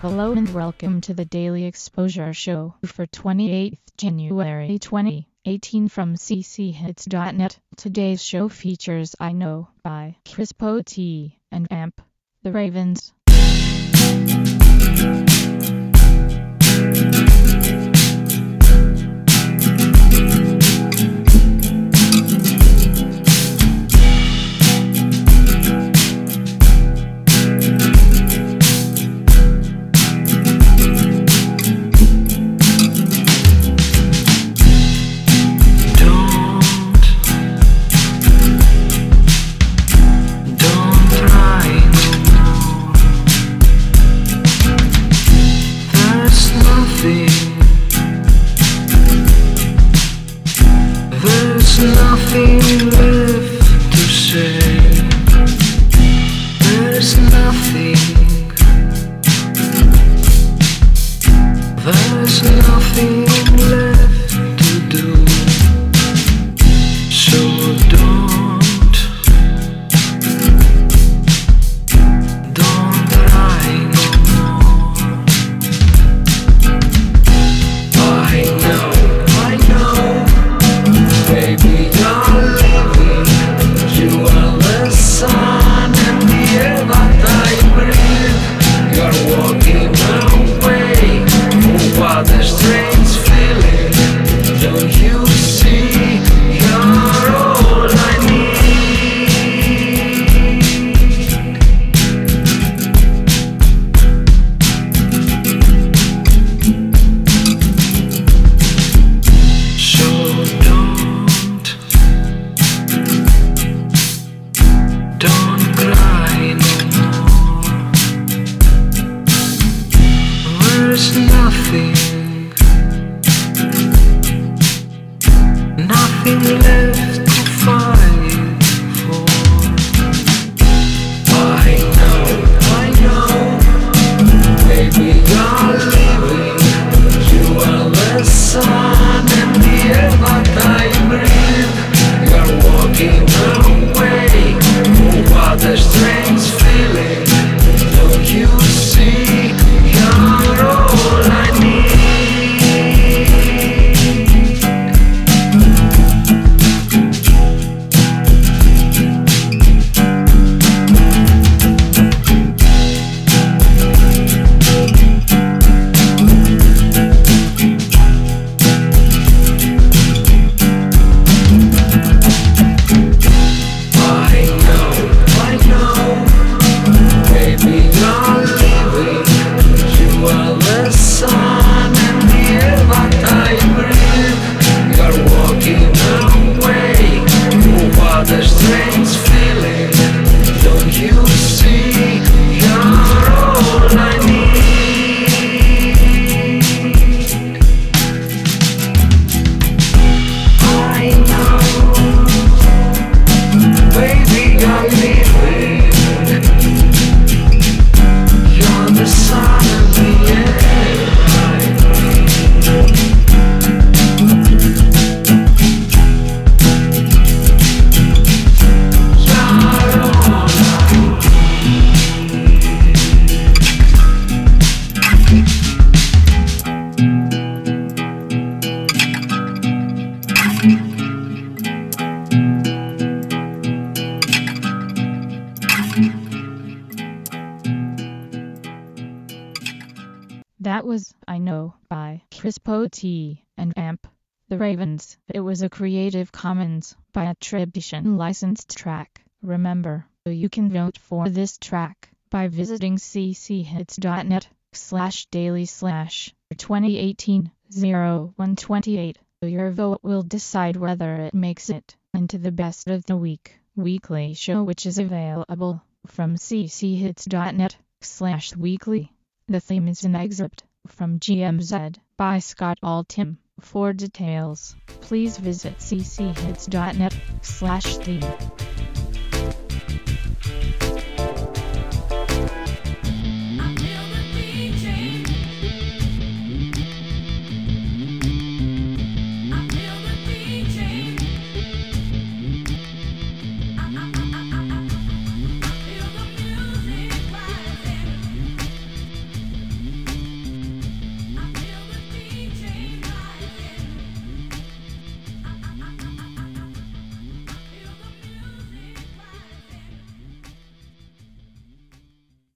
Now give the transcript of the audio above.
Hello and welcome to the Daily Exposure Show for 28th January 2018 from cchits.net. Today's show features I Know by Crispo T and Amp, The Ravens. There's nothing left to say. There's nothing. There's nothing left to do. So don't cry no more. I know, baby, you're leaving. You are the sun and the air that I breathe. You're walking away. Oh, what a strange feeling. Don't you see? You're all I need. So don't cry no more. There's nothing left to fight for. I know, baby, you're leaving. You are the sun and the air that I breathe. You're walking away. What a strange feeling. Don't you see? You're all I need. I know, baby, you're leaving. You are the sun and the air that I breathe. You're walking away. Oh, what a strange feeling. Don't you see? You're all I need. I know, baby, you're leaving. You're the sun and the air I breathe. You're all I That was I Know by Crispo T and Amp, The Ravens. It was a Creative Commons by attribution licensed track. Remember, you can vote for this track by visiting cchits.net/daily/2018-0128. Your vote will decide whether it makes it into the Best of the Week weekly show, which is available from cchits.net/weekly. The theme is an excerpt from GMZ by Scott Altham. For details, please visit cchits.net/theme.